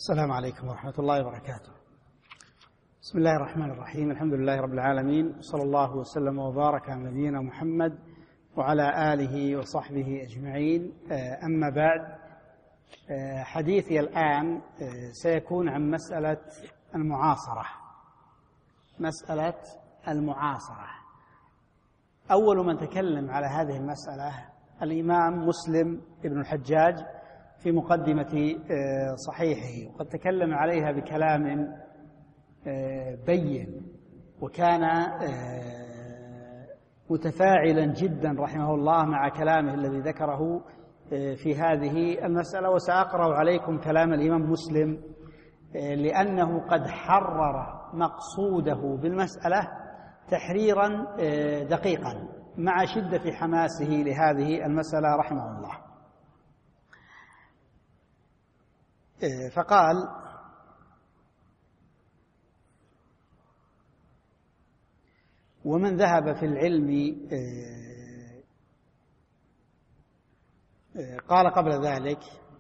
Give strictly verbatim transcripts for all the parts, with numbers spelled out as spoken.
السلام عليكم ورحمة الله وبركاته. بسم الله الرحمن الرحيم. الحمد لله رب العالمين، صلى الله وسلم وبارك على نبينا محمد وعلى آله وصحبه أجمعين. أما بعد، حديثي الآن سيكون عن مسألة المعاصرة. مسألة المعاصرة أول من تكلم على هذه المسألة الإمام مسلم ابن الحجاج في مقدمة صحيحه، وقد تكلم عليها بكلام بين، وكان متفاعلا جدا رحمه الله مع كلامه الذي ذكره في هذه المسألة. وسأقرأ عليكم كلام الإمام مسلم لأنه قد حرر مقصوده بالمسألة تحريرا دقيقا مع شدة حماسه لهذه المسألة رحمه الله. فقال: ومن ذهب في العلم، قال قبل ذلك: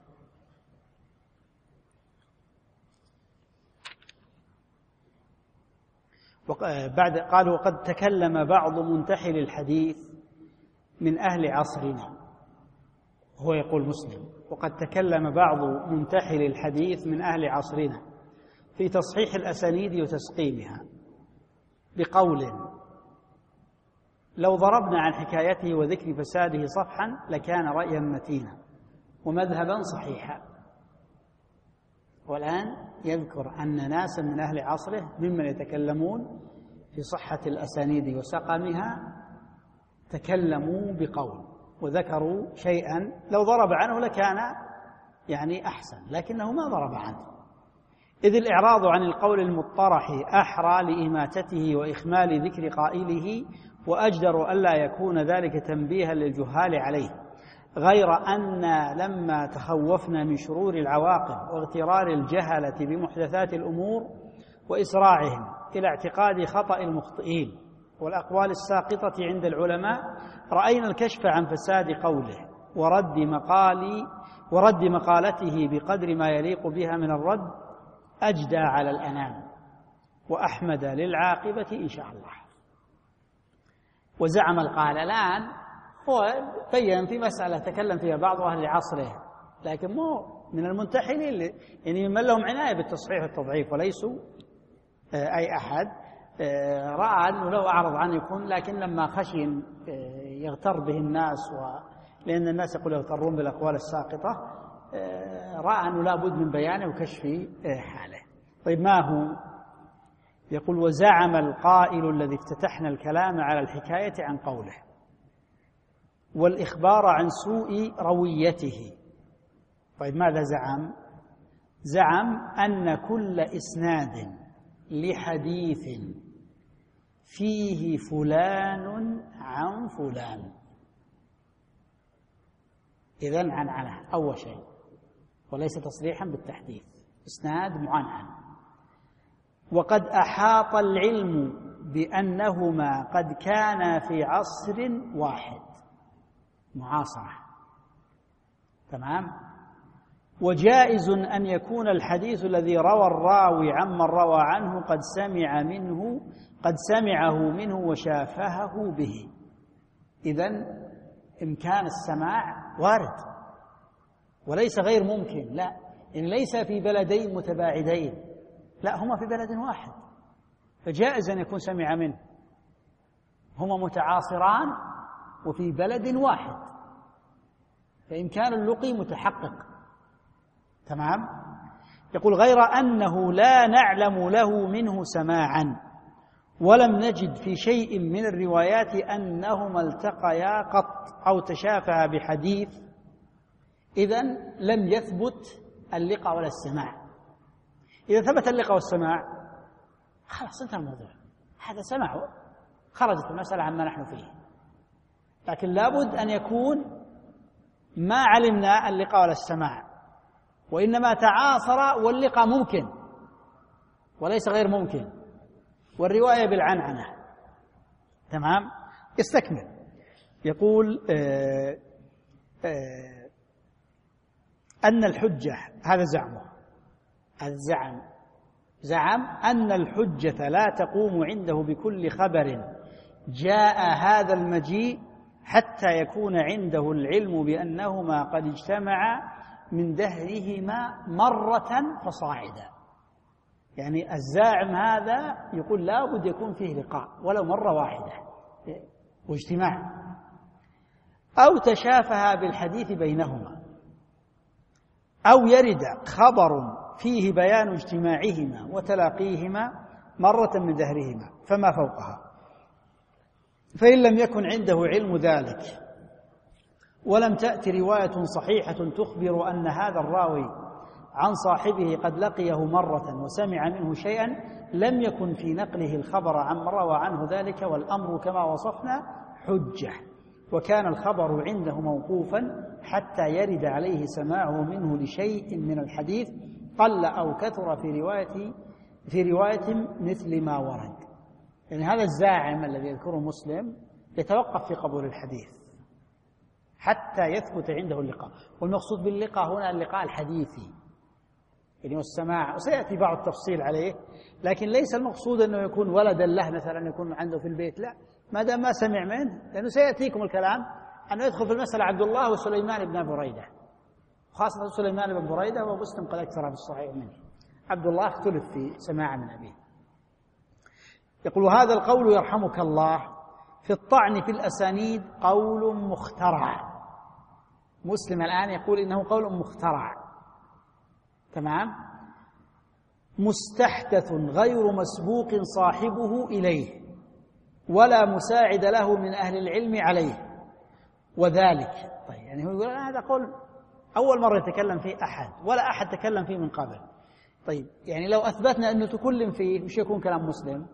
بعد قال: وقد تكلم بعض منتحل الحديث من أهل عصرنا. هو يقول مسلم: وقد تكلم بعض منتحل الحديث من أهل عصرنا في تصحيح الأسانيد وتسقيمها بقول: لو ضربنا عن حكايته وذكر فساده صفحا لكان رأيا متينا ومذهبا صحيحا. والآن يذكر أن ناسا من أهل عصره ممن يتكلمون في صحة الأسانيد وسقمها تكلموا بقول وذكروا شيئا لو ضرب عنه لكان يعني أحسن، لكنه ما ضرب عنه، إذ الإعراض عن القول المطرح أحرى لإماتته وإخمال ذكر قائله، وأجدر ألا يكون ذلك تنبيها للجهال عليه، غير أن لما تخوفنا من شرور العواقب واغترار الجهلة بمحدثات الأمور وإسراعهم إلى اعتقاد خطأ المخطئين والأقوال الساقطة عند العلماء، رأينا الكشف عن فساد قوله ورد مقالي ورد مقالته بقدر ما يليق بها من الرد أجدى على الأنام وأحمد للعاقبة إن شاء الله. وزعم القائل الآن هو بين في مسألة تكلم فيها بعض أهل عصره، لكن مو من المنتحلين، يعني من لهم عناية بالتصحيح والتضعيف وليسوا أي أحد. رأى أنه لو أعرض عنه يكون، لكن لما خشي يغتر به الناس، لأن الناس يقول يغترون بالأقوال الساقطة، رأى أنه لا بد من بيانه وكشف حاله. طيب ما هو؟ يقول: وزعم القائل الذي افتتحنا الكلام على الحكاية عن قوله والإخبار عن سوء رويته. طيب ماذا زعم؟ زعم أن كل إسناد لحديث فيه فلان عن فلان، إذن عنعنة أول شيء، وليس تصريحا بالتحديث، إسناد معنعن. وقد أحاط العلم بأنهما قد كانا في عصر واحد، معاصرة، تمام. وجائز أن يكون الحديث الذي روى الراوي عمن روى عنه قد سمع منه قد سمعه منه وشافهه به. إذن إمكان السماع وارد وليس غير ممكن، لا، إن ليس في بلدين متباعدين، لا، هما في بلد واحد، فجائز أن يكون سمع منه، هما متعاصران وفي بلد واحد، فإمكان اللقي متحقق، تمام. يقول: غير أنه لا نعلم له منه سماعا، ولم نجد في شيء من الروايات أنهما التقيا قط أو تشافها بحديث، إذن لم يثبت اللقاء ولا السماع. إذا ثبت اللقاء والسماع خلاص انتهى الموضوع، هذا سمعه، خرجت المسألة عما نحن فيه. لكن لابد أن يكون ما علمنا اللقاء ولا السماع، وإنما تعاصر واللقاء ممكن وليس غير ممكن، والرواية بالعنعنة، تمام. يستكمل يقول: آآ آآ أن الحجة، هذا زعمه، الزعم، زعم أن الحجة لا تقوم عنده بكل خبر جاء هذا المجيء حتى يكون عنده العلم بأنهما قد اجتمعا من دهرهما مرة فصاعدا. يعني الزاعم هذا يقول لا بد يكون فيه لقاء ولو مرة واحدة واجتماع، أو تشافها بالحديث بينهما، أو يرد خبر فيه بيان اجتماعهما وتلاقيهما مرة من دهرهما فما فوقها. فإن لم يكن عنده علم ذلك ولم تأتي رواية صحيحة تخبر أن هذا الراوي عن صاحبه قد لقيه مرة وسمع منه شيئا، لم يكن في نقله الخبر عن من روى عنه ذلك، والأمر كما وصفنا حجة. وكان الخبر عنده موقوفا حتى يرد عليه سماعه منه لشيء من الحديث قل أو كثر في رواية في رواية مثل ما ورد. يعني هذا الزاعم الذي يذكره مسلم يتوقف في قبول الحديث حتى يثبت عنده اللقاء، والمقصود باللقاء هنا اللقاء الحديثي يعني والسماع، وسيأتي بعض التفصيل عليه، لكن ليس المقصود أنه يكون ولدا له مثلا يكون عنده في البيت، لا، ما دام ما سمع منه، لأنه سيأتيكم الكلام أنه يدخل في المسألة عبد الله وسليمان بن بريدة، خاصة سليمان بن بريدة ومسلم قد أكثر في الصحيح منه. عبد الله اختلف في سماع من أبيه. يقول هذا القول يرحمك الله في الطعن في الأسانيد قول مخترع. مسلم الآن يقول إنه قول مخترع، تمام، مستحدث غير مسبوق صاحبه إليه ولا مساعد له من أهل العلم عليه، وذلك طيب يعني هو يقول هذا قول أول مرة يتكلم فيه أحد ولا أحد تكلم فيه من قبل. طيب يعني لو أثبتنا أنه تكلم فيه وش يكون كلام مسلم؟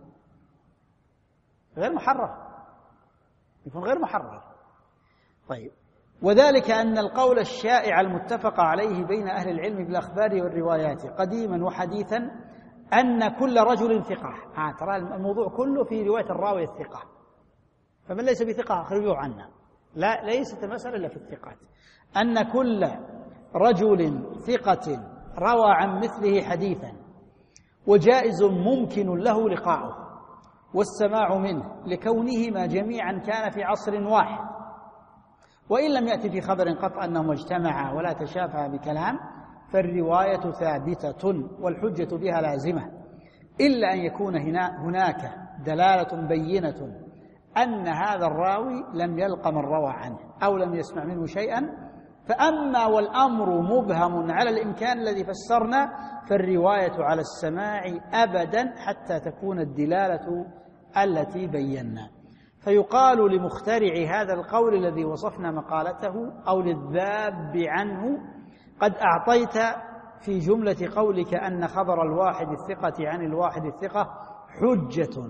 غير محرر، يكون غير محرر. طيب وذلك أن القول الشائع المتفق عليه بين أهل العلم بالأخبار والروايات قديما وحديثا أن كل رجل ثقة. ها ترى الموضوع كله في رواية الراوي الثقة، فمن ليس بثقة أخرجوه عنا. لا، ليست المسألة إلا في الثقات، أن كل رجل ثقة روى عن مثله حديثا وجائز ممكن له لقاؤه والسماع منه لكونهما جميعا كان في عصر واحد، وإن لم يأتي في خبر قطع أنهما اجتمعا ولا تشافها بكلام فالرواية ثابتة والحجة بها لازمة، إلا أن يكون هناك دلالة بينة أن هذا الراوي لم يلق من روى عنه أو لم يسمع منه شيئا. فأما والأمر مبهم على الإمكان الذي فسرنا فالرواية على السماع أبدا حتى تكون الدلالة التي بينا. فيقال لمخترع هذا القول الذي وصفنا مقالته أو للذاب عنه قد أعطيت في جملة قولك أن خبر الواحد الثقة عن الواحد الثقة حجة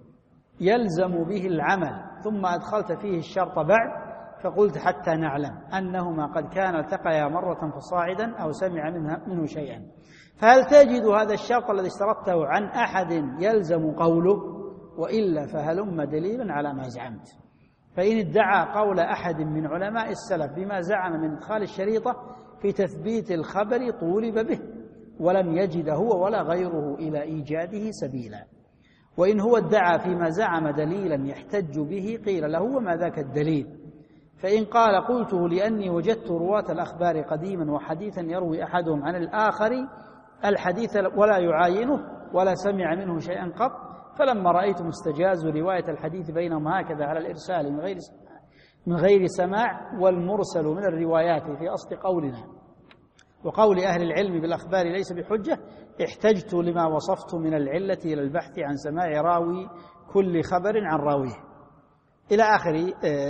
يلزم به العمل، ثم أدخلت فيه الشرط بعد فقلت حتى نعلم أنهما قد كان التقيا مرة فصاعدا أو سمع منه شيئا. فهل تجد هذا الشرط الذي اشترطته عن أحد يلزم قوله؟ وإلا فهلم دليلا على ما زعمت. فإن ادعى قول أحد من علماء السلف بما زعم من إدخال الشريطة في تثبيت الخبر طولب به ولم يجد هو ولا غيره إلى إيجاده سبيلا. وإن هو ادعى فيما زعم دليلا يحتج به قيل له وما ذاك الدليل؟ فإن قال قلته لأني وجدت رواة الأخبار قديما وحديثا يروي أحدهم عن الآخر الحديث ولا يعاينه ولا سمع منه شيئا قط، فلما رأيت مستجاز رواية الحديث بينهم هكذا على الإرسال من غير من غير سماع والمرسل من الروايات في أصل قولنا وقول أهل العلم بالأخبار ليس بحجة، احتجت لما وصفت من العلة إلى البحث عن سماع راوي كل خبر عن راويه إلى آخر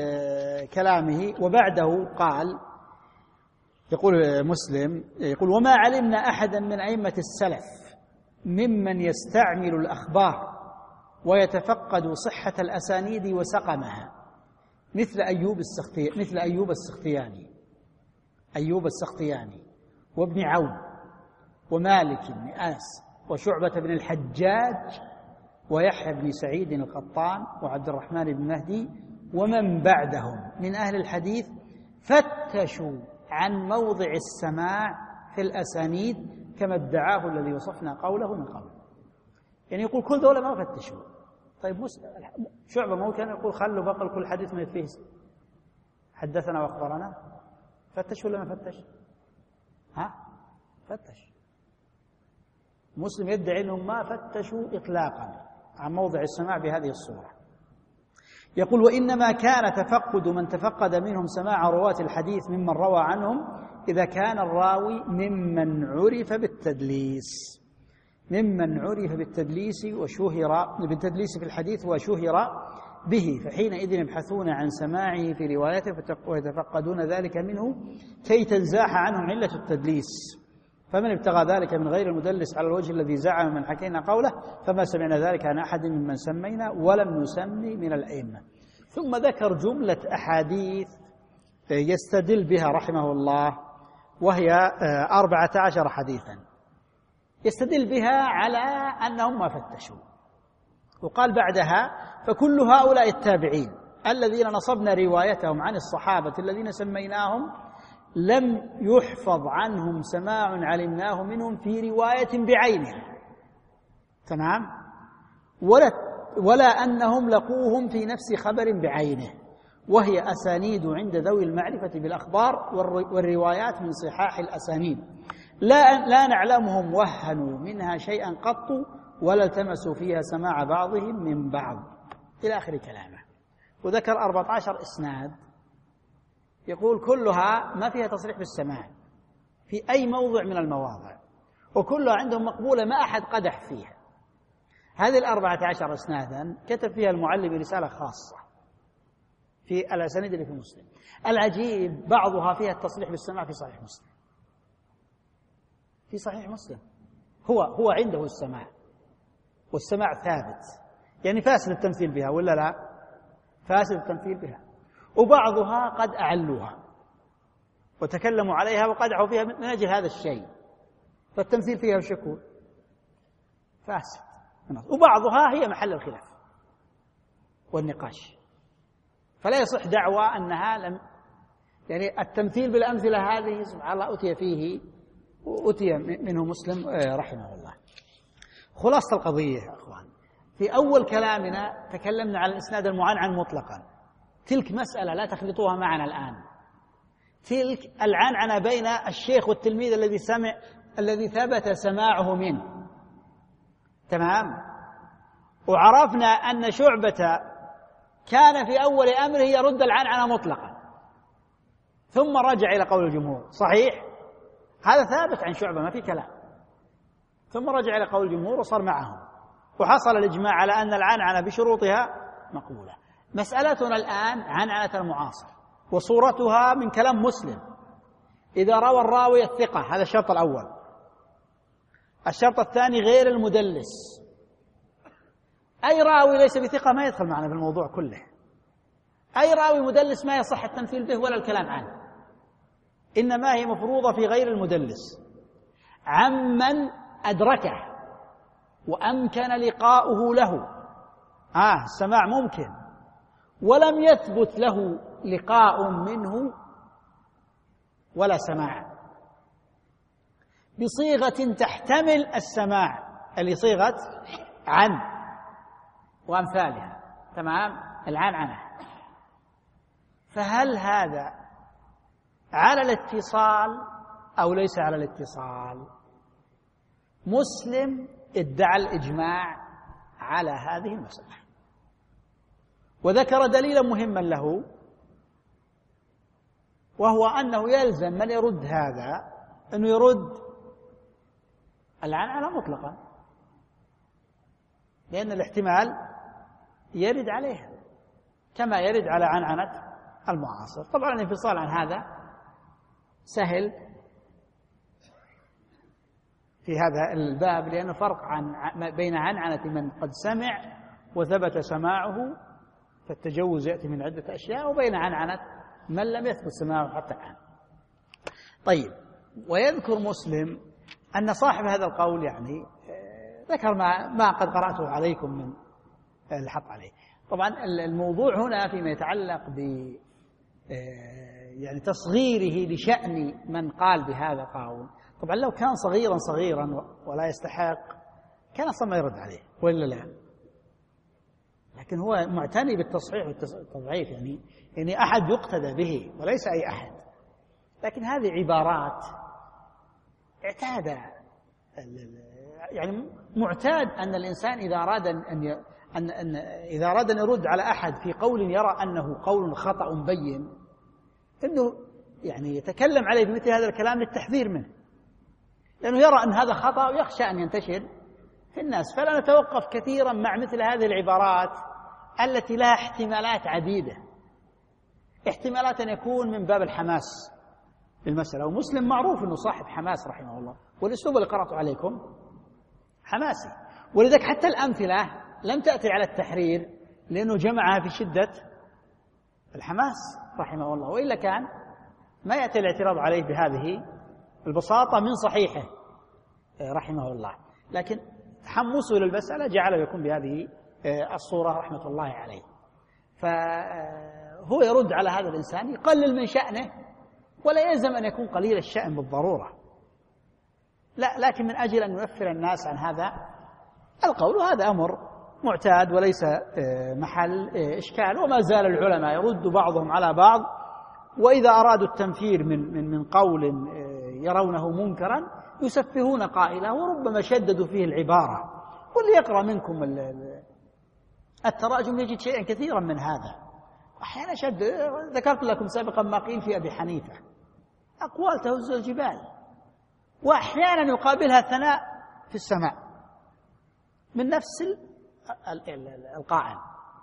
كلامه. وبعده قال يقول مسلم يقول وما علمنا أحدا من أئمة السلف ممن يستعمل الأخبار ويتفقد صحة الأسانيد وسقمها مثل أيوب السختي مثل أيوب السختياني أيوب السختياني وابن عون ومالك بن أنس وشعبة بن الحجاج ويحيى بن سعيد القطان وعبد الرحمن بن مهدي ومن بعدهم من أهل الحديث فتشوا عن موضع السماع في الأسانيد كما ادعاه الذي وصفنا قوله من قبل. يعني يقول كل دولة ما فتشوا. طيب شعبة مو كان يقول خلوا بقل كل حديث ما فيه حدثنا وأخبرنا؟ فتش ولا ما فتش؟ ها؟ فتش. مسلم يدعي أنهم ما فتشوا إطلاقا عن موضع السماع بهذه الصورة. يقول وإنما كان تفقد من تفقد منهم سماع رواة الحديث ممن روى عنهم إذا كان الراوي ممن عرف بالتدليس ممن عرف بالتدليس وشهر بالتدليس في الحديث وشهر به، فحينئذ يبحثون عن سماعه في روايته ويتفقدون ذلك منه كي تنزاح عنهم علة التدليس. فمن ابتغى ذلك من غير المدلس على الوجه الذي زعم من حكينا قوله فما سمعنا ذلك عن أحد ممن سمينا ولم نسمي من الأئمة. ثم ذكر جملة أحاديث يستدل بها رحمه الله، وهي أربعة عشر حديثا يستدل بها على أنهم ما فتشوا. وقال بعدها فكل هؤلاء التابعين الذين نصبنا روايتهم عن الصحابة الذين سميناهم لم يحفظ عنهم سماع علمناه منهم في رواية بعينها، تمام، ولا ولا أنهم لقوهم في نفس خبر بعينه، وهي أسانيد عند ذوي المعرفة بالأخبار والروايات من صحاح الأسانيد لا لا نعلمهم وهنوا منها شيئا قط ولا التمسوا فيها سماع بعضهم من بعض إلى آخر كلامه. وذكر أربعة عشر إسناد يقول كلها ما فيها تصريح بالسماع في أي موضع من المواضع، وكلها عندهم مقبولة ما أحد قدح فيها. هذه الأربعة عشر إسنادا كتب فيها المعلم رسالة خاصة في الأسانيد اللي في مسلم. العجيب بعضها فيها التصريح بالسماع في صحيح مسلم، في صحيح مسلم هو هو عنده السماع، والسماع ثابت، يعني فاسد التمثيل بها ولا لا؟ فاسد التمثيل بها. وبعضها قد أعلوها وتكلموا عليها وقدعوا فيها من أجل هذا الشيء، فالتمثيل فيها وشكو فاسد. وبعضها هي محل الخلاف والنقاش، فلا يصح دعوى أنها لم يعني التمثيل بالأمثلة هذه سبحان الله أتي فيه وأتي منه مسلم رحمه الله. خلاصة القضية يا أخوان، في أول كلامنا تكلمنا على الإسناد المعنعن مطلقا. تلك مسألة لا تخلطوها معنا الآن. تلك العنعنة بين الشيخ والتلميذ الذي سمع الذي ثبت سماعه منه، تمام. وعرفنا أن شعبة كان في أول أمره يرد العنعنة مطلقا ثم رجع إلى قول الجمهور، صحيح؟ هذا ثابت عن شعبة ما في كلام. ثم رجع إلى قول الجمهور وصار معهم، وحصل الإجماع على أن العنعنة بشروطها مقبولة. مسألتنا الآن عنعنة المعاصر، وصورتها من كلام مسلم إذا روى الراوي الثقة، هذا الشرط الأول. الشرط الثاني غير المدلس. أي راوي ليس بثقة ما يدخل معنا في الموضوع كله. أي راوي مدلس ما يصح التمثيل به ولا الكلام عنه، إنما هي مفروضة في غير المدلس عمن أدركه وأمكن لقاؤه له. آه السماع ممكن ولم يثبت له لقاء منه ولا سماع بصيغة تحتمل السماع، اللي صيغة عن وأمثالها، تمام، العنعنة. فهل هذا على الاتصال أو ليس على الاتصال؟ مسلم ادعى الإجماع على هذه المسألة، وذكر دليلا مهما له، وهو أنه يلزم من يرد هذا أنه يرد العنعنة مطلقا، لأن الاحتمال يرد عليها كما يرد على عنعنة المعاصر. طبعا الانفصال عن هذا سهل في هذا الباب، لأنه فرق عن بين عنعنة من قد سمع وثبت سماعه فالتجوز يأتي من عدة أشياء، وبين عنعنة من لم يثبت سماعه حتى الآن. طيب، ويذكر مسلم أن صاحب هذا القول يعني ذكر ما, ما قد قرأته عليكم من الحط عليه. طبعا الموضوع هنا فيما يتعلق ب يعني تصغيره لشأن من قال بهذا القول. طبعا لو كان صغيرا صغيرا ولا يستحق كان أصلا ما يرد عليه ولا لا، لكن هو معتني بالتصحيح والتضعيف، يعني يعني أحد يقتدى به وليس أي أحد. لكن هذه عبارات اعتاد، يعني معتاد أن الإنسان إذا أراد أن ي... أن أن إذا أراد أن يرد على أحد في قول يرى أنه قول خطأ مبين، أنه يعني يتكلم عليه بمثل هذا الكلام للتحذير منه، لأنه يرى أن هذا خطأ ويخشى أن ينتشر في الناس. فلا نتوقف كثيرا مع مثل هذه العبارات التي لها احتمالات عديدة، احتمالات أن يكون من باب الحماس للمسألة، ومسلم معروف أنه صاحب حماس رحمه الله، والأسلوب اللي قرأته عليكم حماسي، ولذلك حتى الأمثلة لم تأتي على التحرير لأنه جمعها في شدة الحماس رحمه الله، وإلا كان ما يأتي الاعتراض عليه بهذه البساطة من صحيحه رحمه الله، لكن تحمسه للمسألة جعله يكون بهذه الصورة رحمة الله عليه. فهو يرد على هذا الإنسان، يقلل من شأنه، ولا يلزم أن يكون قليل الشأن بالضرورة، لا، لكن من أجل أن ينفر الناس عن هذا القول، وهذا أمر معتاد وليس محل إشكال. وما زال العلماء يرد بعضهم على بعض، وإذا أرادوا التنفير من من من قول يرونه منكرا يسفهون قائله، وربما شددوا فيه العبارة. واللي يقرأ منكم التراجم يجد شيئا كثيرا من هذا. أحيانا شد، ذكرت لكم سابقا ما قيل في أبي حنيفة، أقوال تهز الجبال، وأحيانا يقابلها ثناء في السماء من نفس القائل.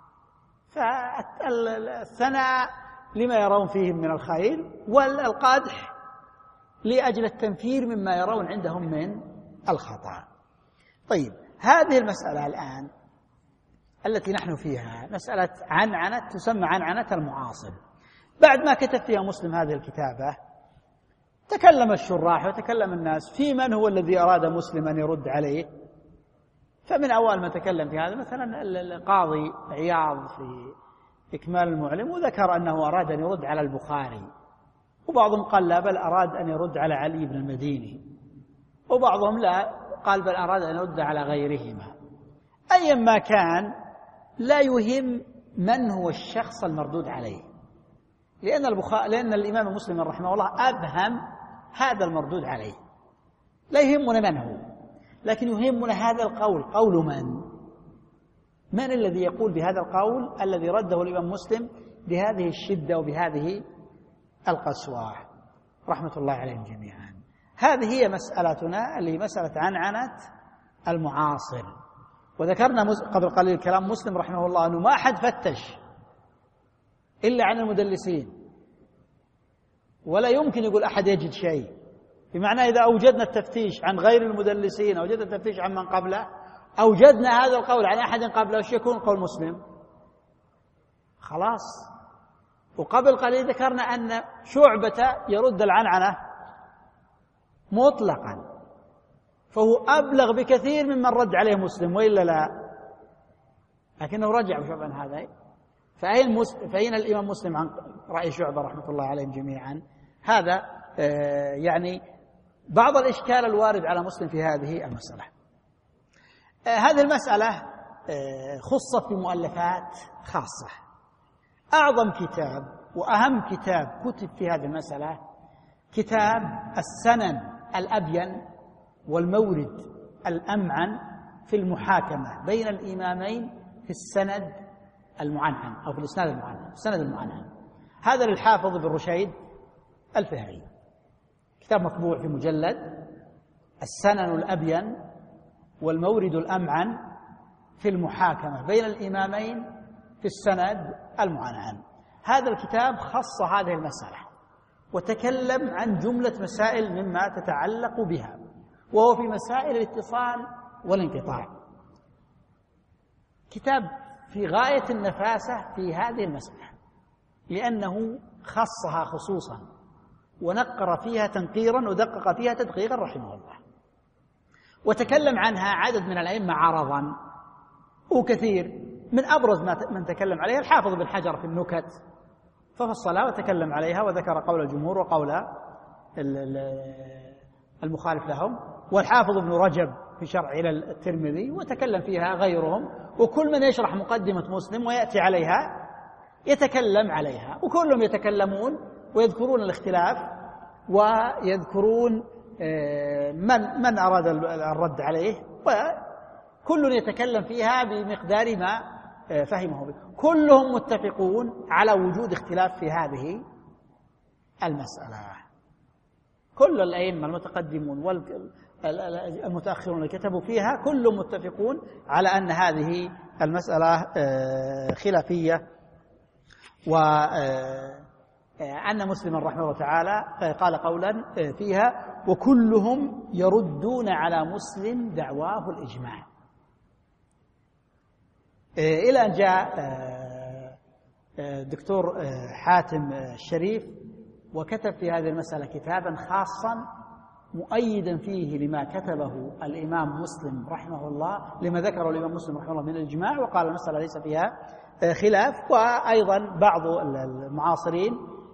فالثناء لما يرون فيه من الخير، والقدح لأجل التنفير مما يرون عندهم من الخطأ. طيب، هذه المسألة الآن التي نحن فيها مسألة عنعنة، تسمى عنعنة المعاصر. بعد ما كتب فيها مسلم هذه الكتابة تكلم الشراح وتكلم الناس في من هو الذي أراد مسلم أن يرد عليه. فمن أول ما تكلم في هذا مثلا القاضي عياض في إكمال المعلم، وذكر أنه أراد أن يرد على البخاري، وبعضهم قال لا، بل أراد أن يرد على علي بن المديني، وبعضهم لا، قال بل أراد أن يرد على غيرهما. أيا ما كان لا يهم من هو الشخص المردود عليه، لأن البخاري لأن الإمام مسلم رحمه الله أبهم هذا المردود عليه، لا يهمنا من هو، لكن يهمنا هذا القول، قول من؟ من الذي يقول بهذا القول الذي رده الإمام مسلم بهذه الشدة وبهذه القسوة رحمة الله عليهم جميعا. هذه هي مسألتنا، اللي هي مسألة عنعنة المعاصر. وذكرنا قبل قليل كلام مسلم رحمه الله أنه ما أحد فتش إلا عن المدلسين، ولا يمكن يقول أحد يجد شيء، بمعنى إذا أوجدنا التفتيش عن غير المدلسين، أوجدنا التفتيش عن من قبله، أوجدنا هذا القول عن أحد قبله، وش يكون قول مسلم؟ خلاص. وقبل قليل ذكرنا أن شعبة يرد العنعنة مطلقا، فهو أبلغ بكثير ممن رد عليه مسلم، وإلا لا، لكنه رجع شعبة عن هذا. فأين, فأين الإمام مسلم عن رأي شعبة رحمة الله عليهم جميعا؟ هذا آه يعني بعض الإشكال الوارد على مسلم في هذه المسألة. آه هذه المسألة آه خصت بمؤلفات خاصة. أعظم كتاب وأهم كتاب كتب في هذه المسألة كتاب السنن الأبين والمورد الأمعن في المحاكمة بين الإمامين في السند المعنعن أو في الإسناد المعنعن، السند المعنعن. هذا للحافظ بن رشيد الفهري، كتاب مطبوع في مجلد، السنن الأبين والمورد الأمعن في المحاكمة بين الإمامين في السند المعنعن. هذا الكتاب خص هذه المسألة وتكلم عن جملة مسائل مما تتعلق بها، وهو في مسائل الاتصال والانقطاع. كتاب في غاية النفاسة في هذه المسألة، لأنه خصها خصوصا ونقر فيها تنقيرا ودقق فيها تدقيقا رحمه الله، وتكلم عنها عدد من الأئمة عرضا وكثير. من أبرز ما من تكلم عليها الحافظ بن حجر في النكت، ففصلها وتكلم عليها وذكر قول الجمهور وقول المخالف لهم، والحافظ ابن رجب في شرح إلى الترمذي، وتكلم فيها غيرهم، وكل من يشرح مقدمة مسلم ويأتي عليها يتكلم عليها، وكلهم يتكلمون ويذكرون الاختلاف ويذكرون من من أراد الرد عليه، وكل يتكلم فيها بمقدار ما فهمه به. كلهم متفقون على وجود اختلاف في هذه المسألة، كل الأئمة المتقدمون والمتأخرون اللي كتبوا فيها كلهم متفقون على أن هذه المسألة خلافية، وأن مسلما رحمه الله تعالى قال قولا فيها: وكلهم يردون على مسلم دعواه الإجماع، إلى أن جاء الدكتور حاتم الشريف وكتب في هذه المسألة كتابا خاصا مؤيدا فيه لما كتبه الإمام مسلم رحمه الله، لما ذكره الإمام مسلم رحمه الله من الإجماع، وقال المسألة ليس فيها خلاف. وأيضا بعض المعاصرين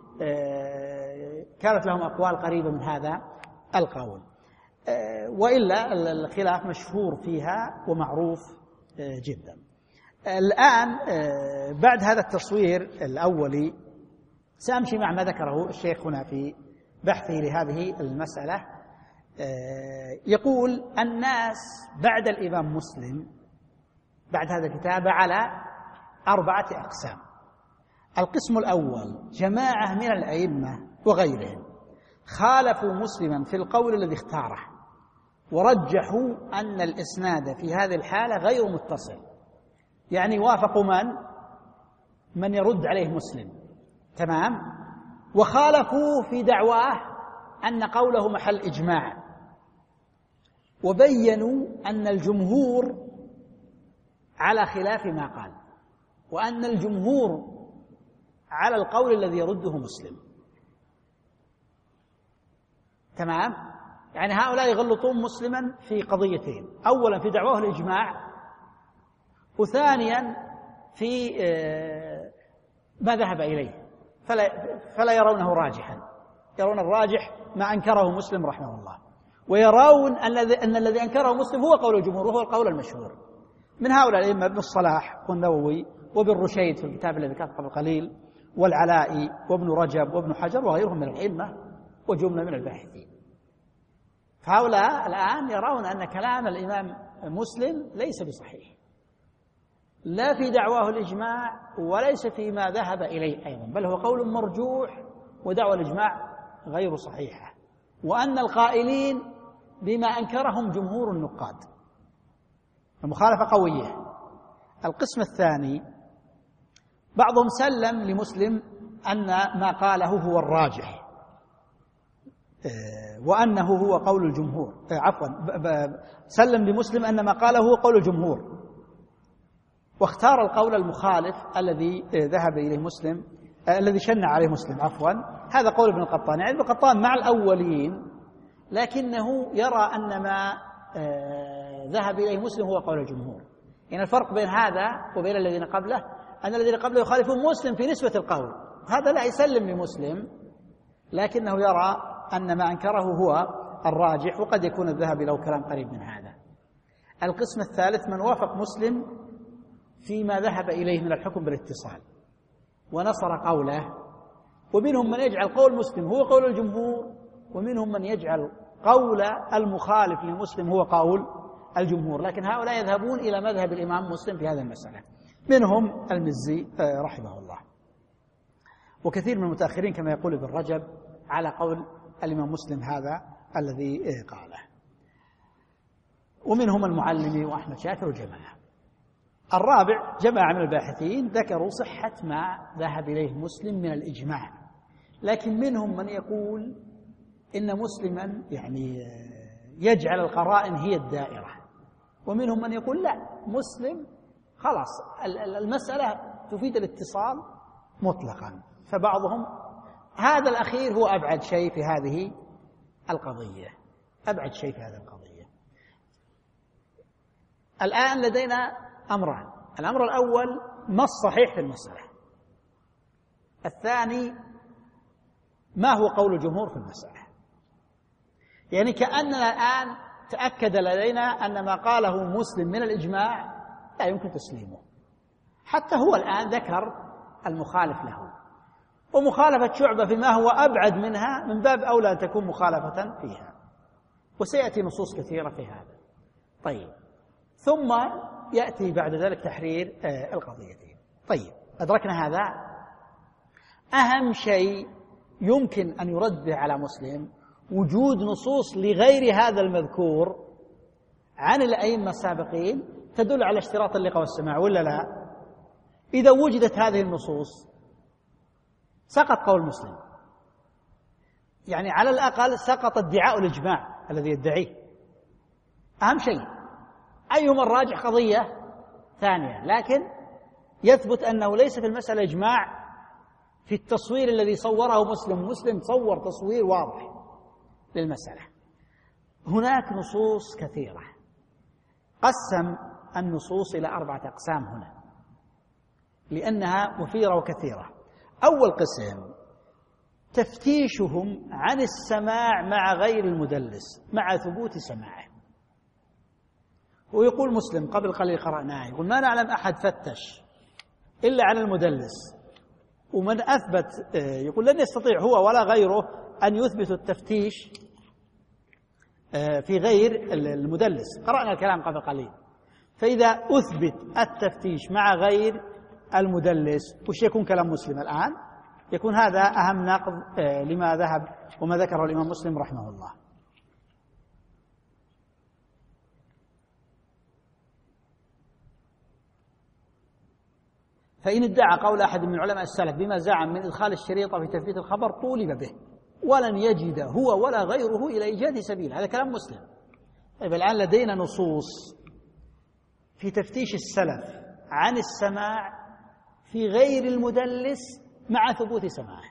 كانت لهم أقوال قريبة من هذا القول، وإلا الخلاف مشهور فيها ومعروف جدا. الآن بعد هذا التصوير الأولي سأمشي مع ما ذكره الشيخ هنا في بحثه لهذه المسألة. يقول: الناس بعد الإمام مسلم بعد هذا الكتاب على أربعة أقسام. القسم الأول: جماعة من الأئمة وغيرهم خالفوا مسلما في القول الذي اختاره، ورجحوا أن الإسناد في هذه الحالة غير متصل، يعني وافقوا من من يرد عليه مسلم، تمام، وخالفوا في دعواه أن قوله محل إجماع، وبينوا أن الجمهور على خلاف ما قال، وأن الجمهور على القول الذي يرده مسلم، تمام. يعني هؤلاء يغلطون مسلما في قضيتين: أولا في دعواه الإجماع، وثانيا في ما ذهب إليه، فلا, فلا يرونه راجحا، يرون الراجح ما أنكره مسلم رحمه الله، ويرون أن الذي أنكره مسلم هو قول الجمهور وهو القول المشهور. من هؤلاء الأئمة ابن الصلاح والنووي وابن رشيد في الكتاب الذي كتب قبل قليل، والعلائي وابن رجب وابن حجر وغيرهم من الأئمة وجملة من الباحثين. فهؤلاء الآن يرون أن كلام الإمام مسلم ليس بصحيح، لا في دعواه الإجماع وليس فيما ذهب إليه أيضا، بل هو قول مرجوح، ودعوى الإجماع غير صحيحة، وأن القائلين بما أنكرهم جمهور النقاد، المخالفة قوية. القسم الثاني: بعضهم سلم لمسلم أن ما قاله هو الراجح، وأنه هو قول الجمهور، عفوا سلم لمسلم أن ما قاله هو قول الجمهور، واختار القول المخالف الذي ذهب إليه مسلم، الذي شنع عليه مسلم، عفوا هذا قول ابن القطان. يعني ابن القطان مع الأولين، لكنه يرى أن ما ذهب إليه مسلم هو قول الجمهور. يعني الفرق بين هذا وبين الذين قبله أن الذين قبله يخالفون مسلم في نسبة القول، هذا لا يسلم لمسلم، لكنه يرى أن ما أنكره هو الراجح، وقد يكون الذهب له كلام قريب من هذا. القسم الثالث: من وافق مسلم فيما ذهب إليه من الحكم بالاتصال ونصر قوله، ومنهم من يجعل قول مسلم هو قول الجمهور، ومنهم من يجعل قول المخالف لمسلم هو قول الجمهور، لكن هؤلاء يذهبون إلى مذهب الإمام مسلم في هذه المسألة، منهم المزي رحمه الله، وكثير من المتأخرين كما يقول ابن رجب على قول الإمام مسلم هذا الذي قاله، ومنهم المعلمي وأحمد شاكر وجماعة. الرابع: جماعة من الباحثين ذكروا صحة ما ذهب إليه مسلم من الإجماع، لكن منهم من يقول إن مسلما يعني يجعل القرائن هي الدائرة، ومنهم من يقول لا، مسلم خلاص المسألة تفيد الاتصال مطلقا. فبعضهم، هذا الأخير هو أبعد شيء في هذه القضية، أبعد شيء في هذه القضية. الآن لدينا أمران: الأمر الأول ما الصحيح في المسألة، الثاني ما هو قول الجمهور في المسألة. يعني كأننا الآن تأكد لدينا أن ما قاله مسلم من الإجماع لا يمكن تسليمه، حتى هو الآن ذكر المخالف له، ومخالفة شعبة فيما هو أبعد منها من باب أولى أن تكون مخالفة فيها، وسيأتي نصوص كثيرة في هذا. طيب، ثم يأتي بعد ذلك تحرير القضيتين. طيب، أدركنا هذا. أهم شيء يمكن أن يرد به على مسلم وجود نصوص لغير هذا المذكور عن الأئمة السابقين تدل على اشتراط اللقاء والسماع، ولا لا؟ إذا وجدت هذه النصوص سقط قول مسلم، يعني على الأقل سقط ادعاء الإجماع الذي يدعيه. أهم شيء أيهما الراجح قضية ثانية، لكن يثبت أنه ليس في المسألة إجماع في التصوير الذي صوره مسلم. مسلم صور تصوير واضح للمسألة. هناك نصوص كثيرة، قسم النصوص إلى أربعة أقسام هنا لأنها مثيرة وكثيرة. أول قسم تفتيشهم عن السماع مع غير المدلس مع ثبوت سماعه. ويقول مسلم قبل قليل قرأناه، يقول ما نعلم أحد فتش إلا على المدلس، ومن أثبت يقول لن يستطيع هو ولا غيره أن يثبت التفتيش في غير المدلس. قرأنا الكلام قبل قليل. فإذا أثبت التفتيش مع غير المدلس وش يكون كلام مسلم الآن؟ يكون هذا أهم نقض لما ذهب وما ذكره الإمام مسلم رحمه الله. فإن ادعى قول أحد من علماء السلف بما زعم من إدخال الشريطة في تثبيت الخبر طولب به ولن يجد هو ولا غيره إلى إيجاد سبيل. هذا كلام مسلم. طيب، الآن لدينا نصوص في تفتيش السلف عن السماع في غير المدلس مع ثبوت سماعه،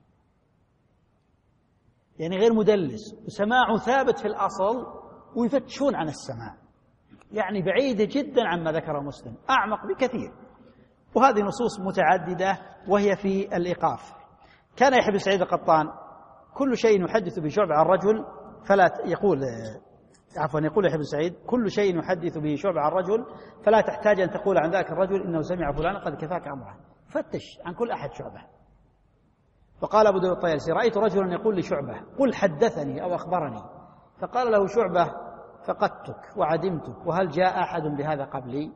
يعني غير مدلس وسماعه ثابت في الأصل ويفتشون عن السماع، يعني بعيدة جدا عما ذكره مسلم، أعمق بكثير. وهذه نصوص متعددة وهي في الإيقاف. كان يحيى بن سعيد القطان كل شيء يحدث بشعبة عن رجل فلا يقول عفوا يقول يحيى بن سعيد كل شيء يحدث به شعبة عن رجل فلا تحتاج أن تقول عن ذاك الرجل إنه سمع فلان قد كفاك أمره. فتش عن كل أحد شعبة. فقال أبو داود الطيالسي رأيت رجلا يقول لشعبة قل حدثني أو أخبرني، فقال له شعبة فقدتك وعدمتك وهل جاء أحد بهذا قبلي؟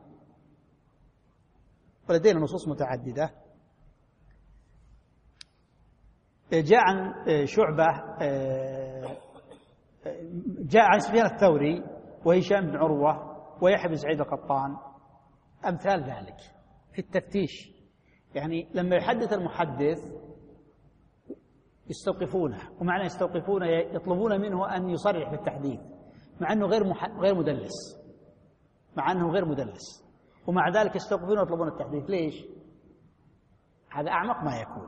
ولدينا نصوص متعددة. جاء عن شعبة جاء عن سفيان الثوري وهشام بن عروة ويحيى بن سعيد القطان أمثال ذلك في التفتيش. يعني لما يحدث المحدث يستوقفونه، ومعنى يستوقفونه يطلبون منه أن يصرح بالتحديث مع أنه غير غير مدلس مع أنه غير مدلس ومع ذلك يستوقفون ويطلبون التحديث. ليش؟ هذا أعمق ما يكون.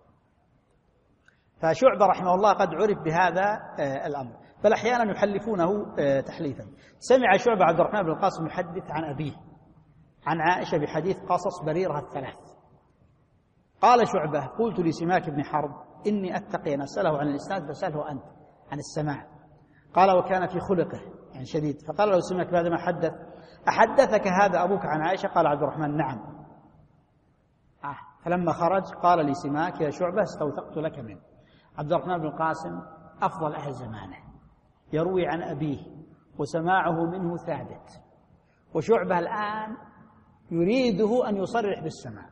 فشعبة رحمه الله قد عرف بهذا الأمر، بل أحيانا يحلفونه تحليفا. سمع شعبة عبد الرحمن بن القاسم يحدث عن أبيه عن عائشة بحديث قصص بريرها الثلاث. قال شعبة قلت لسماك بن حرب إني أتقي أن أسأله عن الإسناد فسأله أنت عن السماع. قال وكان في خلقه يعني شديد. فقال له سماك بعدما حدث أحدثك هذا أبوك عن عائشة؟ قال عبد الرحمن نعم. آه. فلما خرج قال لي سماك يا شعبة استوثقت لك منه. عبد الرحمن بن القاسم أفضل أهل زمانه، يروي عن أبيه وسماعه منه ثابت، وشعبة الآن يريده أن يصرح بالسماع،